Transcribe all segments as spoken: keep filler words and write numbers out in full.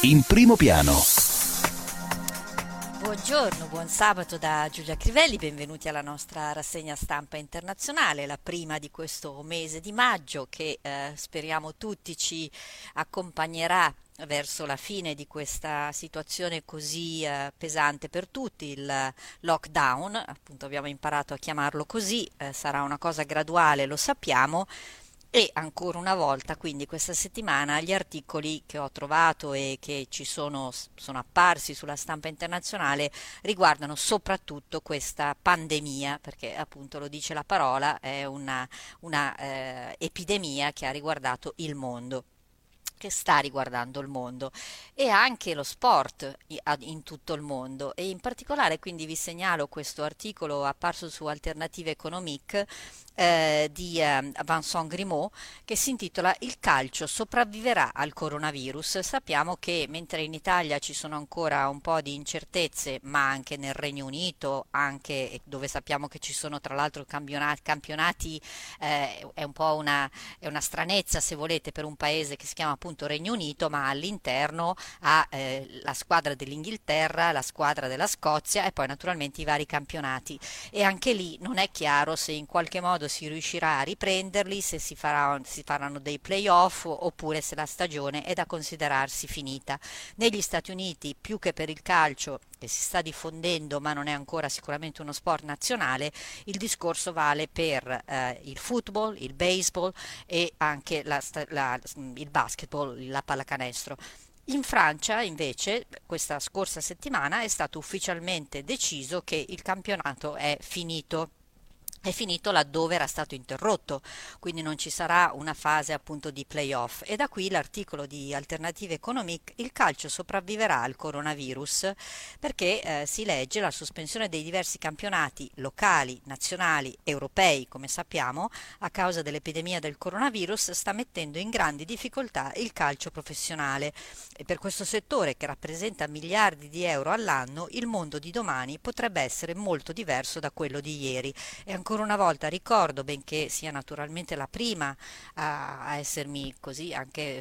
in primo piano. Buongiorno, buon sabato da Giulia Crivelli, benvenuti alla nostra rassegna stampa internazionale, la prima di questo mese di maggio che eh, speriamo tutti ci accompagnerà verso la fine di questa situazione così eh, pesante per tutti, il lockdown, appunto abbiamo imparato a chiamarlo così, eh, sarà una cosa graduale, lo sappiamo. E ancora una volta, quindi questa settimana, gli articoli che ho trovato e che ci sono, sono apparsi sulla stampa internazionale riguardano soprattutto questa pandemia, perché appunto lo dice la parola, è una, una eh, epidemia che ha riguardato il mondo, che sta riguardando il mondo e anche lo sport in tutto il mondo, e in particolare quindi vi segnalo questo articolo apparso su Alternative Economique eh, di eh, Vincent Grimaud, che si intitola "Il calcio sopravviverà al coronavirus". Sappiamo che mentre in Italia ci sono ancora un po' di incertezze, ma anche nel Regno Unito, anche dove sappiamo che ci sono tra l'altro campionati, campionati eh, è un po' una, è una stranezza se volete per un paese che si chiama appunto Regno Unito, ma all'interno ha eh, la squadra dell'Inghilterra, la squadra della Scozia e poi naturalmente i vari campionati, e anche lì non è chiaro se in qualche modo si riuscirà a riprenderli, se si, farà, si faranno dei playoff oppure se la stagione è da considerarsi finita. Negli Stati Uniti, più che per il calcio che si sta diffondendo ma non è ancora sicuramente uno sport nazionale, il discorso vale per eh, il football, il baseball e anche la, la, il basketball, la pallacanestro. In Francia, invece, questa scorsa settimana è stato ufficialmente deciso che il campionato è finito. È finito laddove era stato interrotto, quindi non ci sarà una fase appunto di playoff, e da qui l'articolo di Alternative Economique: il calcio sopravviverà al coronavirus, perché eh, si legge: la sospensione dei diversi campionati locali, nazionali, europei, come sappiamo, a causa dell'epidemia del coronavirus sta mettendo in grandi difficoltà il calcio professionale, e per questo settore, che rappresenta miliardi di euro all'anno, il mondo di domani potrebbe essere molto diverso da quello di ieri. E ancora una volta ricordo, benché sia naturalmente la prima a, a essermi così anche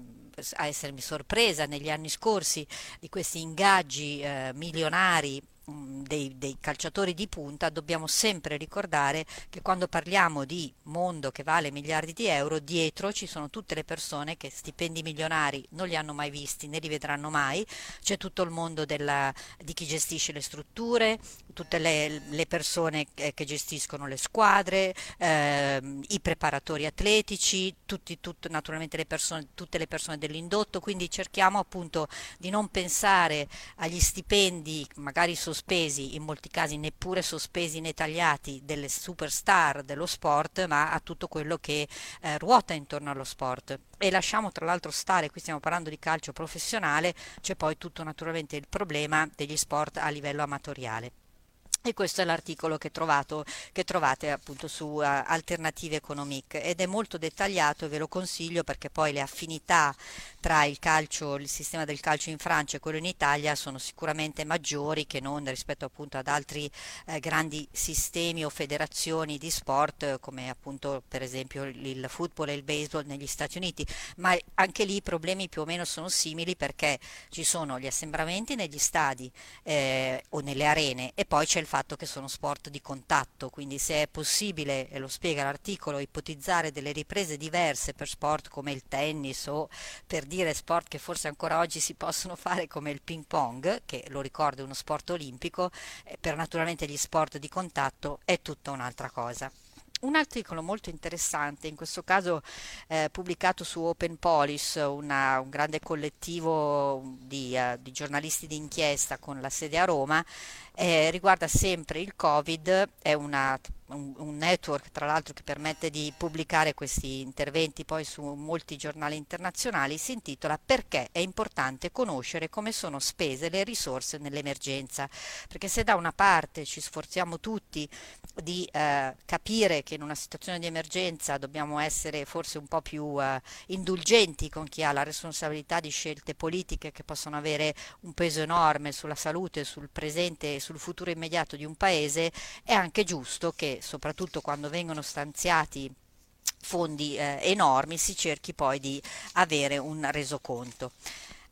a essermi sorpresa negli anni scorsi di questi ingaggi eh, milionari Dei, dei calciatori di punta, dobbiamo sempre ricordare che quando parliamo di mondo che vale miliardi di euro, dietro ci sono tutte le persone che stipendi milionari non li hanno mai visti né li vedranno mai. C'è tutto il mondo della, di chi gestisce le strutture, tutte le, le persone che, che gestiscono le squadre, ehm, i preparatori atletici, tutti, tutto, naturalmente le persone, tutte le persone dell'indotto. Quindi cerchiamo appunto di non pensare agli stipendi magari sospesi, in molti casi neppure sospesi né tagliati, delle superstar dello sport, ma a tutto quello che eh, ruota intorno allo sport. E lasciamo tra l'altro stare, qui stiamo parlando di calcio professionale, c'è poi tutto naturalmente il problema degli sport a livello amatoriale. E questo è l'articolo che, trovato, che trovate appunto su uh, Alternative Economique, ed è molto dettagliato e ve lo consiglio, perché poi le affinità tra il calcio, il sistema del calcio in Francia e quello in Italia sono sicuramente maggiori che non rispetto appunto ad altri eh, grandi sistemi o federazioni di sport eh, come appunto per esempio il football e il baseball negli Stati Uniti, ma anche lì i problemi più o meno sono simili, perché ci sono gli assembramenti negli stadi eh, o nelle arene, e poi c'è il fatto che sono sport di contatto, quindi se è possibile, e lo spiega l'articolo, ipotizzare delle riprese diverse per sport come il tennis, o per dire sport che forse ancora oggi si possono fare come il ping pong, che lo ricordo è uno sport olimpico, eh, per naturalmente gli sport di contatto è tutta un'altra cosa. Un articolo molto interessante, in questo caso eh, pubblicato su Open Police, una, un grande collettivo di, uh, di giornalisti d'inchiesta con la sede a Roma, eh, riguarda sempre il Covid. È una, un, un network tra l'altro che permette di pubblicare questi interventi poi su molti giornali internazionali. Si intitola "Perché è importante conoscere come sono spese le risorse nell'emergenza", perché se da una parte ci sforziamo tutti di eh, capire che in una situazione di emergenza dobbiamo essere forse un po' più eh, indulgenti con chi ha la responsabilità di scelte politiche che possono avere un peso enorme sulla salute, sul presente e sul futuro immediato di un paese, è anche giusto che soprattutto quando vengono stanziati fondi eh, enormi si cerchi poi di avere un resoconto.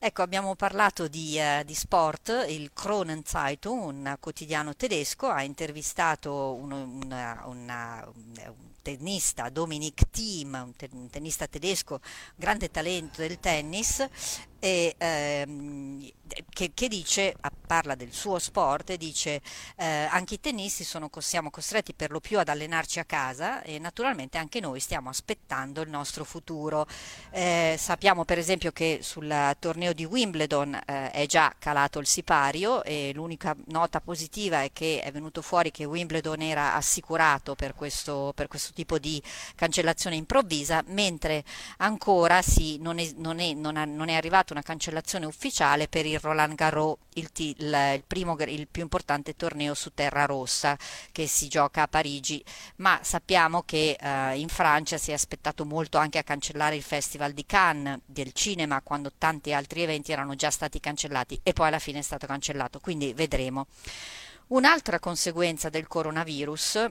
Ecco, abbiamo parlato di, eh, di sport. Il Kronen Zeitung, un quotidiano tedesco, ha intervistato uno- una- una- un un tennista, Dominic Thiem, un, te- un tennista tedesco, grande talento del tennis, e, ehm, che, che dice, ah, parla del suo sport e dice eh, anche i tennisti sono, cos- siamo costretti per lo più ad allenarci a casa e naturalmente anche noi stiamo aspettando il nostro futuro. Eh, sappiamo per esempio che sul torneo di Wimbledon eh, è già calato il sipario e l'unica nota positiva è che è venuto fuori che Wimbledon era assicurato per questo, per questo tipo di cancellazione improvvisa, mentre ancora sì, non è, non è- non ha- non è arrivata una cancellazione ufficiale per il Roland Garros, il, ti- il- il primo, il più importante torneo su terra rossa che si gioca a Parigi, ma sappiamo che eh, in Francia si è aspettato molto anche a cancellare il Festival di Cannes del cinema quando tanti altri eventi erano già stati cancellati e poi alla fine è stato cancellato, quindi vedremo. Un'altra conseguenza del coronavirus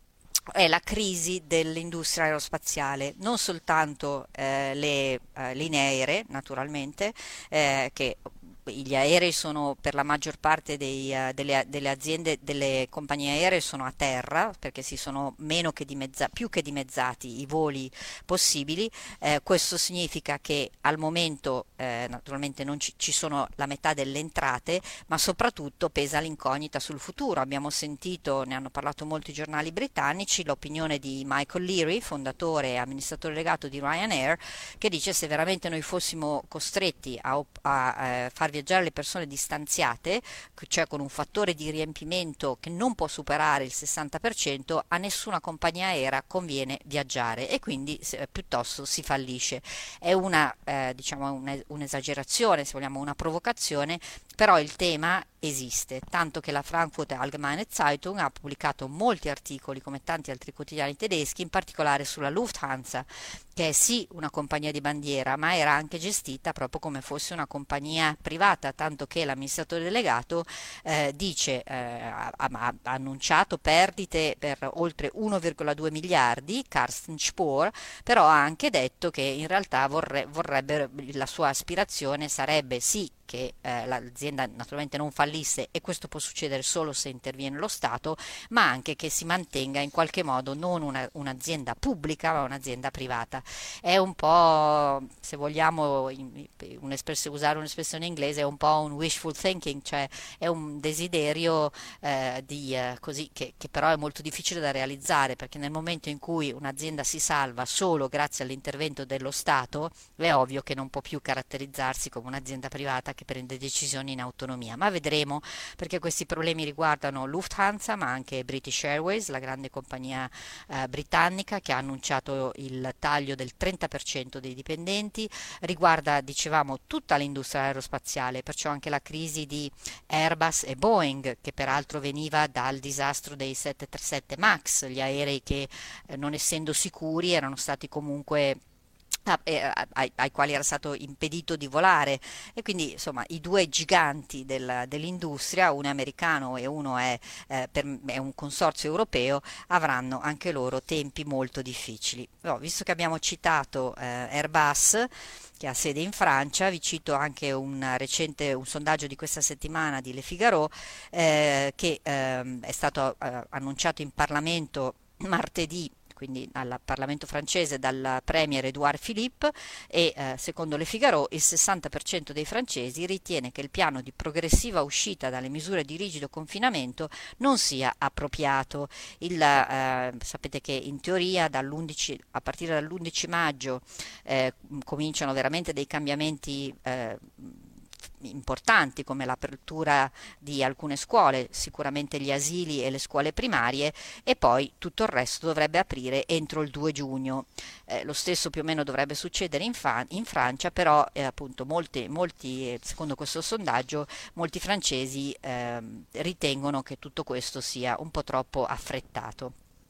è la crisi dell'industria aerospaziale, non soltanto eh, le eh, linee aeree, naturalmente, eh, che gli aerei sono per la maggior parte dei, eh, delle, delle aziende, delle compagnie aeree sono a terra perché si sono meno che dimezza, più che dimezzati i voli possibili. Eh, questo significa che al momento eh, naturalmente non ci, ci sono la metà delle entrate, ma soprattutto pesa l'incognita sul futuro. Abbiamo sentito, ne hanno parlato molti giornali britannici, l'opinione di Michael Leary, fondatore e amministratore delegato di Ryanair, che dice se veramente noi fossimo costretti a, op- a, eh, far viaggiare le persone distanziate, cioè con un fattore di riempimento che non può superare il sessanta per cento, a nessuna compagnia aerea conviene viaggiare e quindi se- piuttosto si fallisce. È una, eh, diciamo, un- un'esagerazione, se vogliamo, una provocazione, però il tema esiste, tanto che la Frankfurter Allgemeine Zeitung ha pubblicato molti articoli, come tanti altri quotidiani tedeschi, in particolare sulla Lufthansa, che è sì una compagnia di bandiera, ma era anche gestita proprio come fosse una compagnia privata, tanto che l'amministratore delegato eh, dice, eh, ha, ha- ha annunciato perdite per oltre uno virgola due miliardi, Carsten Spohr, però ha anche detto che in realtà vorre- vorrebbe, la sua aspirazione sarebbe sì che eh, l'azienda naturalmente non fallisse e questo può succedere solo se interviene lo Stato, ma anche che si mantenga in qualche modo non una- un'azienda pubblica ma un'azienda privata. È un po', se vogliamo in- un'espress- usare un'espressione inglese, è un po' un wishful thinking, cioè è un desiderio eh, di, eh, così, che, che però è molto difficile da realizzare perché nel momento in cui un'azienda si salva solo grazie all'intervento dello Stato, è ovvio che non può più caratterizzarsi come un'azienda privata che prende decisioni in autonomia, ma vedremo perché questi problemi riguardano Lufthansa, ma anche British Airways, la grande compagnia eh, britannica che ha annunciato il taglio del trenta per cento dei dipendenti, riguarda, dicevamo, tutta l'industria aerospaziale, perciò anche la crisi di Airbus e Boeing, che peraltro veniva dal disastro dei sette trentasette MAX, gli aerei che eh, non essendo sicuri erano stati comunque a- eh, a- ai, ai quali era stato impedito di volare e quindi insomma i due giganti del- dell'industria, uno è americano e uno è, eh, per- è un consorzio europeo, avranno anche loro tempi molto difficili. Però, visto che abbiamo citato eh, Airbus che ha sede in Francia, vi cito anche un recente un sondaggio di questa settimana di Le Figaro eh, che ehm, è stato eh, annunciato in Parlamento martedì, quindi al Parlamento francese dal premier Edouard Philippe e eh, secondo Le Figaro il sessanta per cento dei francesi ritiene che il piano di progressiva uscita dalle misure di rigido confinamento non sia appropriato. Il, eh, sapete che in teoria dall'undici, a partire dall'undici maggio eh, cominciano veramente dei cambiamenti eh, importanti come l'apertura di alcune scuole, sicuramente gli asili e le scuole primarie e poi tutto il resto dovrebbe aprire entro il due giugno. Eh, lo stesso più o meno dovrebbe succedere in, Fa- in Francia, però eh, appunto molti, molti, eh, secondo questo sondaggio, molti francesi ehm, ritengono che tutto questo sia un po' troppo affrettato.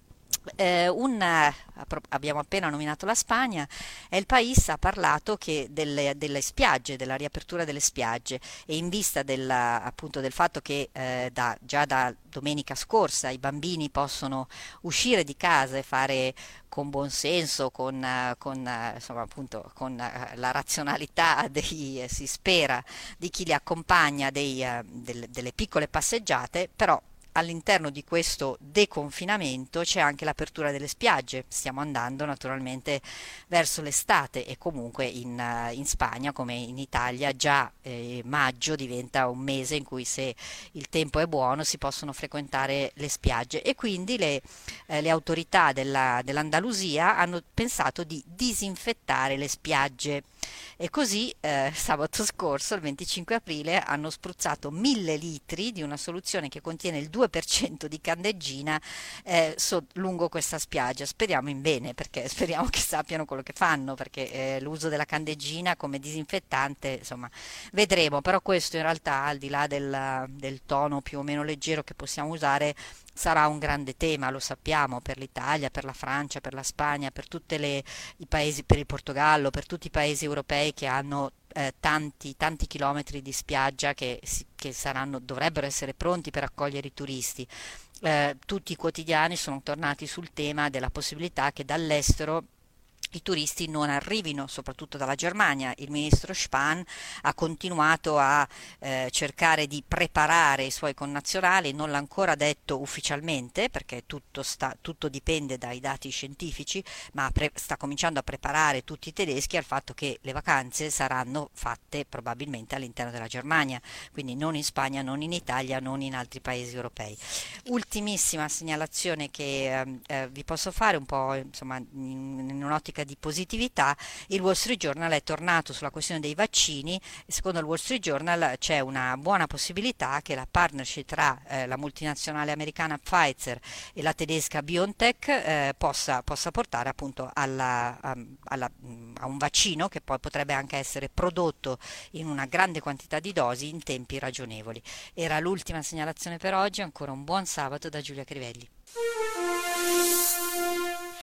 Eh, un, eh, abbiamo appena nominato la Spagna, e il País ha parlato che delle, delle spiagge, della riapertura delle spiagge, e in vista della- appunto del fatto che eh, da- già da domenica scorsa i bambini possono uscire di casa e fare con buon senso, con, eh, con, eh, insomma, appunto, con eh, la razionalità dei, eh, si spera, di chi li accompagna, dei, eh, del- delle piccole passeggiate, però all'interno di questo deconfinamento c'è anche l'apertura delle spiagge. Stiamo andando naturalmente verso l'estate, e comunque in, eh, in Spagna, come in Italia, già eh, maggio diventa un mese in cui, se il tempo è buono, si possono frequentare le spiagge, e quindi le, eh, le autorità della- dell'Andalusia hanno pensato di disinfettare le spiagge. E così eh, sabato scorso, il venticinque aprile, hanno spruzzato mille litri di una soluzione che contiene il due per cento di candeggina eh, so- lungo questa spiaggia. Speriamo in bene, perché speriamo che sappiano quello che fanno, perché eh, l'uso della candeggina come disinfettante, insomma, vedremo. Però questo in realtà, al di là del, del tono più o meno leggero che possiamo usare, sarà un grande tema, lo sappiamo, per l'Italia, per la Francia, per la Spagna, per tutte le i paesi, per il Portogallo, per tutti i paesi europei che hanno eh, tanti, tanti chilometri di spiaggia che, si- che saranno, dovrebbero essere pronti per accogliere i turisti. Eh, tutti i quotidiani sono tornati sul tema della possibilità che dall'estero i turisti non arrivino, soprattutto dalla Germania. Il ministro Spahn ha continuato a eh, cercare di preparare i suoi connazionali, non l'ha ancora detto ufficialmente, perché tutto, sta, tutto dipende dai dati scientifici, ma pre- sta cominciando a preparare tutti i tedeschi al fatto che le vacanze saranno fatte probabilmente all'interno della Germania, quindi non in Spagna, non in Italia, non in altri paesi europei. Ultimissima segnalazione che ehm, eh, vi posso fare, un po' insomma in, in un'ottica di positività. Il Wall Street Journal è tornato sulla questione dei vaccini, e secondo il Wall Street Journal c'è una buona possibilità che la partnership tra eh, la multinazionale americana Pfizer e la tedesca BioNTech eh, possa, possa portare appunto alla, a, alla- a un vaccino che poi potrebbe anche essere prodotto in una grande quantità di dosi in tempi ragionevoli. Era l'ultima segnalazione per oggi. Ancora un buon sabato da Giulia Crivelli.